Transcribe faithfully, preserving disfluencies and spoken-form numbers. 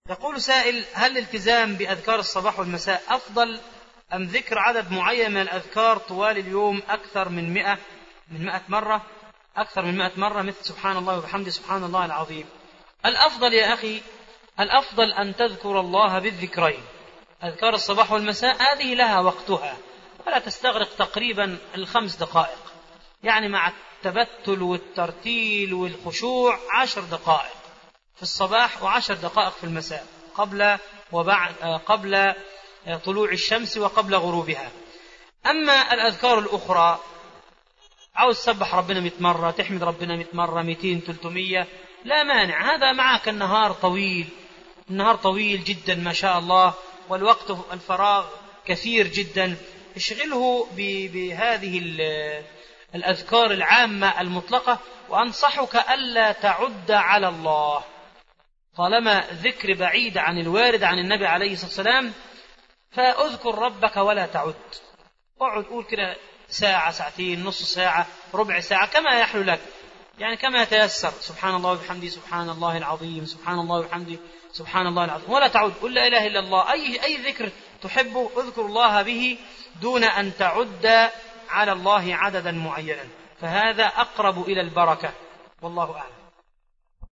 يقول سائل: هل الالتزام بأذكار الصباح والمساء أفضل أم ذكر عدد معين من الأذكار طوال اليوم أكثر من مئة من مئة مرة أكثر من مئة مرة مثل سبحان الله وبحمده سبحان الله العظيم؟ الأفضل يا أخي، الأفضل أن تذكر الله بالذكرين. أذكار الصباح والمساء هذه لها وقتها ولا تستغرق تقريبا الخمس دقائق، يعني مع التبتل والترتيل والخشوع عشر دقائق في الصباح وعشر دقائق في المساء، قبل وبعد قبل طلوع الشمس وقبل غروبها. أما الأذكار الأخرى، عاوز تسبح ربنا مئة مرة، تحمد ربنا مئة مرة، مئتين، ثلاثمية، لا مانع، هذا معك. النهار طويل، النهار طويل جدا ما شاء الله، والوقت الفراغ كثير جدا، اشغله بهذه الأذكار العامة المطلقة. وأنصحك ألا تعد على الله، طالما ذكر بعيد عن الوارد عن النبي عليه الصلاة والسلام، فأذكر ربك ولا تعد. اقعد قول كده ساعة، ساعتين، نص ساعة، ربع ساعة، كما يحلو لك، يعني كما يتيسر. سبحان الله وبحمده سبحان الله العظيم، سبحان الله وبحمده سبحان الله العظيم، ولا تعد. قل لا إله إلا الله، أي أي ذكر تحبه اذكر الله به دون أن تعد على الله عددا معينا، فهذا أقرب إلى البركة، والله أعلم.